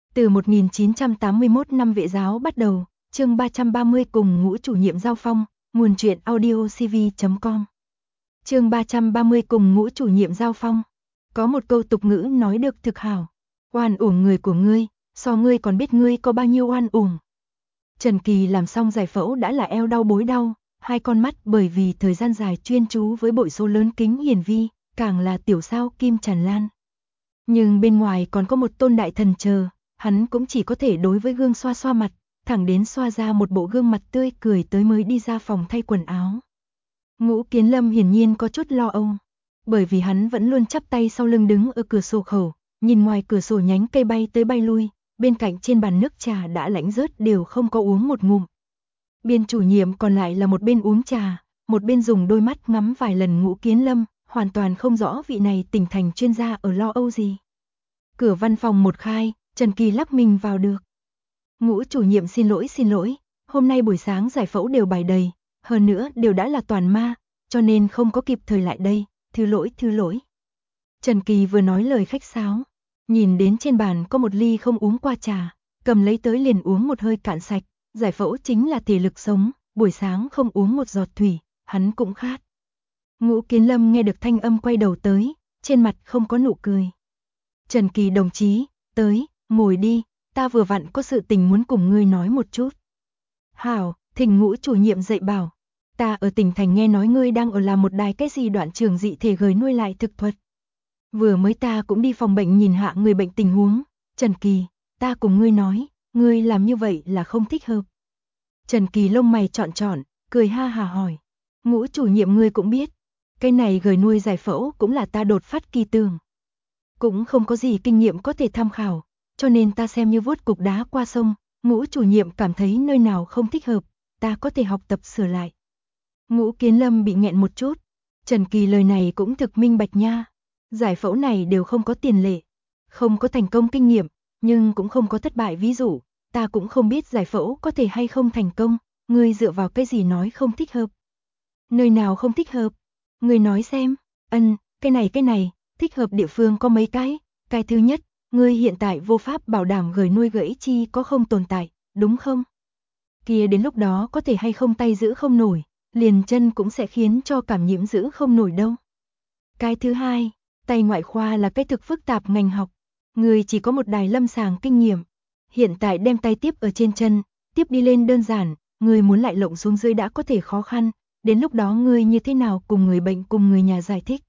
Từ 1981 năm Vệ giáo bắt đầu, chương 330 cùng Ngũ chủ nhiệm giao phong, nguồn truyện audiocv.com. Chương 330 cùng Ngũ chủ nhiệm giao phong. Có một câu tục ngữ nói được thực hảo, oan uổng người của ngươi, so ngươi còn biết ngươi có bao nhiêu oan uổng. Trần Kỳ làm xong giải phẫu đã là eo đau bối đau, hai con mắt bởi vì thời gian dài chuyên chú với bội số lớn kính hiển vi, càng là tiểu sao kim tràn lan. Nhưng bên ngoài còn có một tôn đại thần chờ, hắn cũng chỉ có thể đối với gương xoa xoa mặt, thẳng đến xoa ra một bộ gương mặt tươi cười tới mới đi ra phòng thay quần áo. Ngũ Kiến Lâm hiển nhiên có chút lo âu, bởi vì hắn vẫn luôn chắp tay sau lưng đứng ở cửa sổ khẩu, nhìn ngoài cửa sổ nhánh cây bay tới bay lui, bên cạnh trên bàn nước trà đã lạnh rớt đều không có uống một ngụm. Biên chủ nhiệm còn lại là một bên uống trà, một bên dùng đôi mắt ngắm vài lần Ngũ Kiến Lâm, hoàn toàn không rõ vị này tỉnh thành chuyên gia ở lo âu gì. Cửa văn phòng một khai, Trần Kỳ lắc mình vào được. Ngũ chủ nhiệm xin lỗi, hôm nay buổi sáng giải phẫu đều bài đầy, hơn nữa đều đã là toàn ma, cho nên không có kịp thời lại đây, thứ lỗi. Trần Kỳ vừa nói lời khách sáo, nhìn đến trên bàn có một ly không uống qua trà, cầm lấy tới liền uống một hơi cạn sạch, giải phẫu chính là thể lực sống, buổi sáng không uống một giọt thủy, hắn cũng khát. Ngũ Kiến Lâm nghe được thanh âm quay đầu tới, trên mặt không có nụ cười. Trần Kỳ đồng chí, tới, ngồi đi, ta vừa vặn có sự tình muốn cùng ngươi nói một chút. Hảo, thỉnh Ngũ chủ nhiệm dạy bảo, ta ở tỉnh thành nghe nói ngươi đang ở làm một đài cái gì đoạn trường dị thể gửi nuôi lại thực thuật. Vừa mới ta cũng đi phòng bệnh nhìn hạ người bệnh tình huống, Trần Kỳ, ta cùng ngươi nói, ngươi làm như vậy là không thích hợp. Trần Kỳ lông mày trọn, cười ha hà hỏi, Ngũ chủ nhiệm ngươi cũng biết, cái này gửi nuôi giải phẫu cũng là ta đột phát kỳ tưởng. Cũng không có gì kinh nghiệm có thể tham khảo, cho nên ta xem như vuốt cục đá qua sông, Ngũ chủ nhiệm cảm thấy nơi nào không thích hợp, ta có thể học tập sửa lại. Ngũ Kiến Lâm bị nghẹn một chút, Trần Kỳ lời này cũng thực minh bạch nha, giải phẫu này đều không có tiền lệ, không có thành công kinh nghiệm, nhưng cũng không có thất bại ví dụ, ta cũng không biết giải phẫu có thể hay không thành công, ngươi dựa vào cái gì nói không thích hợp. Nơi nào không thích hợp? Ngươi nói xem, cái này, thích hợp địa phương có mấy cái thứ nhất, ngươi hiện tại vô pháp bảo đảm gửi nuôi gãy chi có không tồn tại, đúng không? Kia đến lúc đó có thể hay không tay giữ không nổi, liền chân cũng sẽ khiến cho cảm nhiễm giữ không nổi đâu. Cái thứ hai, tay ngoại khoa là cái thực phức tạp ngành học, ngươi chỉ có một đài lâm sàng kinh nghiệm, hiện tại đem tay tiếp ở trên chân, tiếp đi lên đơn giản, ngươi muốn lại lộng xuống dưới đã có thể khó khăn, đến lúc đó ngươi như thế nào cùng người bệnh cùng người nhà giải thích.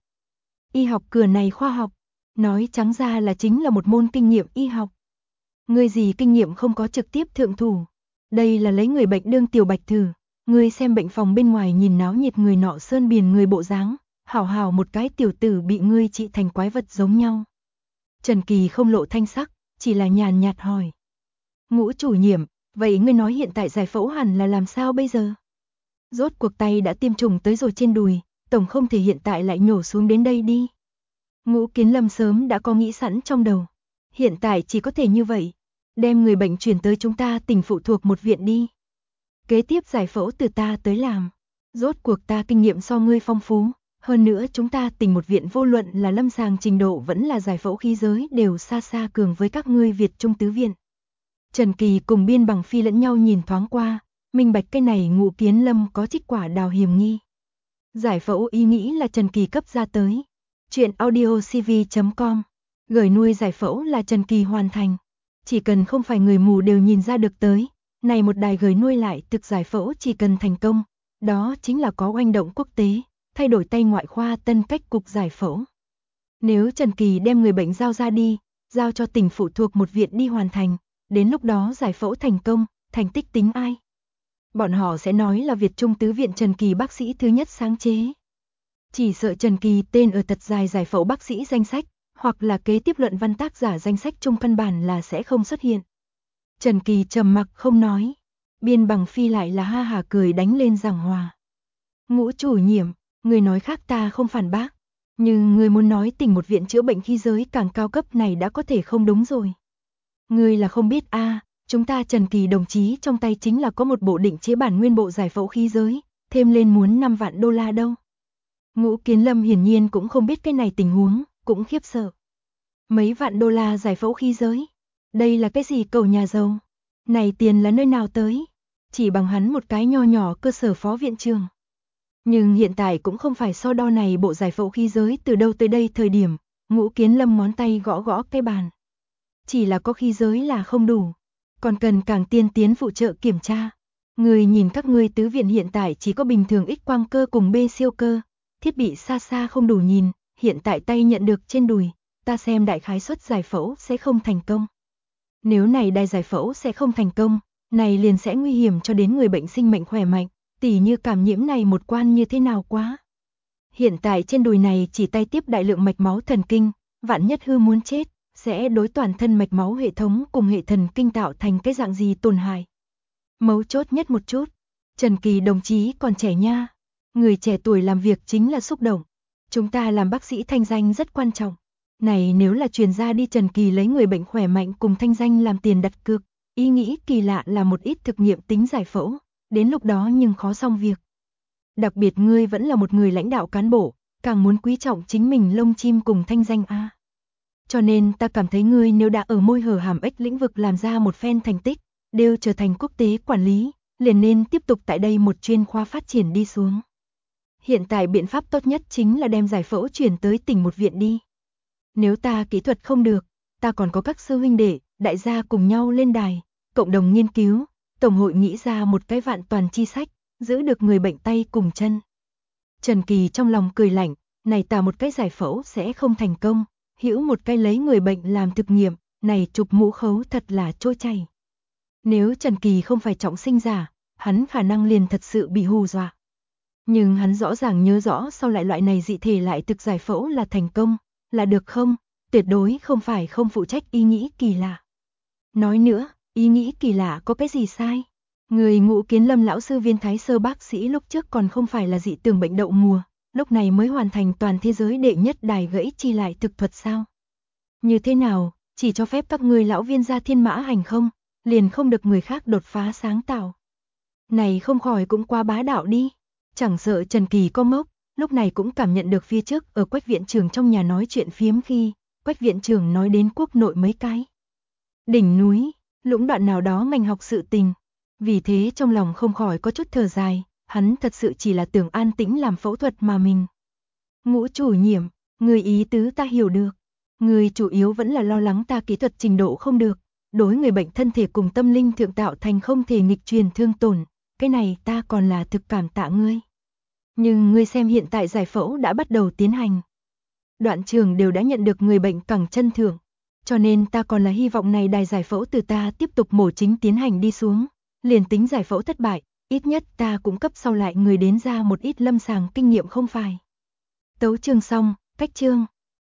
Y học cửa này khoa học, nói trắng ra là chính là một môn kinh nghiệm y học. Ngươi gì kinh nghiệm không có trực tiếp thượng thủ, đây là lấy người bệnh đương tiểu bạch thử, ngươi xem bệnh phòng bên ngoài nhìn náo nhiệt người nọ sơn biển người bộ dáng, hảo một cái tiểu tử bị ngươi trị thành quái vật giống nhau. Trần Kỳ không lộ thanh sắc, chỉ là nhàn nhạt hỏi. Ngũ chủ nhiệm, vậy ngươi nói hiện tại giải phẫu hẳn là làm sao bây giờ? Rốt cuộc tay đã tiêm trùng tới rồi trên đùi, tổng không thể hiện tại lại nhổ xuống đến đây đi. Ngũ Kiến Lâm sớm đã có nghĩ sẵn trong đầu. Hiện tại chỉ có thể như vậy, đem người bệnh chuyển tới chúng ta tỉnh phụ thuộc một viện đi. Kế tiếp giải phẫu từ ta tới làm. Rốt cuộc ta kinh nghiệm so ngươi phong phú, hơn nữa chúng ta tỉnh một viện vô luận là lâm sàng trình độ vẫn là giải phẫu khí giới đều xa cường với các ngươi Việt Trung tứ viện. Trần Kỳ cùng Biên Bằng Phi lẫn nhau nhìn thoáng qua, minh bạch cái này Ngũ Kiến Lâm có trích quả đào hiểm nghi. Giải phẫu ý nghĩ là Trần Kỳ cấp ra tới. Chuyện audiocv.com. Gửi nuôi giải phẫu là Trần Kỳ hoàn thành. Chỉ cần không phải người mù đều nhìn ra được tới. Này một đài gửi nuôi lại thực giải phẫu chỉ cần thành công. Đó chính là có oanh động quốc tế, thay đổi tay ngoại khoa tân cách cục giải phẫu. Nếu Trần Kỳ đem người bệnh giao ra đi, giao cho tỉnh phụ thuộc một viện đi hoàn thành, đến lúc đó giải phẫu thành công, thành tích tính ai? Bọn họ sẽ nói là Việt Trung tứ viện Trần Kỳ bác sĩ thứ nhất sáng chế. Chỉ sợ Trần Kỳ tên ở thật dài giải phẫu bác sĩ danh sách, hoặc là kế tiếp luận văn tác giả danh sách chung căn bản là sẽ không xuất hiện. Trần Kỳ trầm mặc không nói. Biên Bằng Phi lại là ha hà cười đánh lên giảng hòa. Ngũ chủ nhiệm, người nói khác ta không phản bác, nhưng người muốn nói tỉnh một viện chữa bệnh khí giới càng cao cấp này đã có thể không đúng rồi. Người là không biết chúng ta Trần Kỳ đồng chí trong tay chính là có một bộ định chế bản nguyên bộ giải phẫu khí giới, thêm lên muốn 5 vạn đô la đâu. Ngũ Kiến Lâm hiển nhiên cũng không biết cái này tình huống, cũng khiếp sợ. Mấy vạn đô la giải phẫu khí giới, Đây là cái gì cầu nhà giàu? Này tiền là nơi nào tới? Chỉ bằng hắn một cái nho nhỏ cơ sở phó viện trưởng. Nhưng hiện tại cũng không phải so đo này bộ giải phẫu khí giới từ đâu tới đây thời điểm, Ngũ Kiến Lâm ngón tay gõ gõ cái bàn. Chỉ là có khí giới là không đủ, còn cần càng tiên tiến phụ trợ kiểm tra. Người nhìn các ngươi tứ viện hiện tại chỉ có bình thường X quang cơ cùng B siêu cơ, thiết bị xa xa không đủ nhìn, hiện tại tay nhận được trên đùi, ta xem đại khái suất giải phẫu sẽ không thành công. Nếu này đài giải phẫu sẽ không thành công, này liền sẽ nguy hiểm cho đến người bệnh sinh mệnh khỏe mạnh, tỉ như cảm nhiễm này một quan như thế nào quá. Hiện tại trên đùi này chỉ tay tiếp đại lượng mạch máu thần kinh, vạn nhất hư muốn chết, sẽ đối toàn thân mạch máu hệ thống cùng hệ thần kinh tạo thành cái dạng gì tổn hại. Mấu chốt nhất một chút, Trần Kỳ đồng chí còn trẻ nha, người trẻ tuổi làm việc chính là xúc động. Chúng ta làm bác sĩ thanh danh rất quan trọng. Này nếu là truyền ra đi Trần Kỳ lấy người bệnh khỏe mạnh cùng thanh danh làm tiền đặt cược, ý nghĩ kỳ lạ là một ít thực nghiệm tính giải phẫu, đến lúc đó nhưng khó xong việc. Đặc biệt ngươi vẫn là một người lãnh đạo cán bộ, càng muốn quý trọng chính mình lông chim cùng thanh danh a. Cho nên ta cảm thấy ngươi nếu đã ở môi hở hàm ếch lĩnh vực làm ra một phen thành tích, đều trở thành quốc tế quản lý, liền nên tiếp tục tại đây một chuyên khoa phát triển đi xuống. Hiện tại biện pháp tốt nhất chính là đem giải phẫu chuyển tới tỉnh một viện đi. Nếu ta kỹ thuật không được, ta còn có các sư huynh đệ, đại gia cùng nhau lên đài, cộng đồng nghiên cứu, tổng hội nghĩ ra một cái vạn toàn chi sách, giữ được người bệnh tay cùng chân. Trần Kỳ trong lòng cười lạnh, này ta một cái giải phẫu sẽ không thành công, hữu một cái lấy người bệnh làm thực nghiệm, này chụp mũ khấu thật là trôi chảy. Nếu Trần Kỳ không phải trọng sinh giả, hắn khả năng liền thật sự bị hù dọa. Nhưng hắn rõ ràng nhớ rõ sau lại loại này dị thể lại thực giải phẫu là thành công, là được không? Tuyệt đối không phải không phụ trách ý nghĩ kỳ lạ. Nói nữa, ý nghĩ kỳ lạ có cái gì sai? Người Ngũ Kiến Lâm lão sư viên thái sơ bác sĩ lúc trước còn không phải là dị tường bệnh đậu mùa, lúc này mới hoàn thành toàn thế giới đệ nhất đài gãy chi lại thực thuật sao? Như thế nào, chỉ cho phép các ngươi lão viên gia thiên mã hành không, liền không được người khác đột phá sáng tạo. Này không khỏi cũng quá bá đạo đi, chẳng sợ Trần Kỳ có mốc, lúc này cũng cảm nhận được phía trước ở Quách viện trưởng trong nhà nói chuyện phiếm khi, Quách viện trưởng nói đến quốc nội mấy cái. Đỉnh núi, lũng đoạn nào đó ngành học sự tình. Vì thế trong lòng không khỏi có chút thở dài, hắn thật sự chỉ là tưởng an tĩnh làm phẫu thuật mà mình. Ngũ chủ nhiệm, người ý tứ ta hiểu được. Người chủ yếu vẫn là lo lắng ta kỹ thuật trình độ không được, đối người bệnh thân thể cùng tâm linh thượng tạo thành không thể nghịch truyền thương tổn, cái này ta còn là thực cảm tạ ngươi. Nhưng ngươi xem hiện tại giải phẫu đã bắt đầu tiến hành. Đoạn trường đều đã nhận được người bệnh cẳng chân thưởng, cho nên ta còn là hy vọng này đài giải phẫu từ ta tiếp tục mổ chính tiến hành đi xuống. Liền tính giải phẫu thất bại, ít nhất ta cũng cấp sau lại người đến ra một ít lâm sàng kinh nghiệm không phải. Tấu chương xong, cách chương.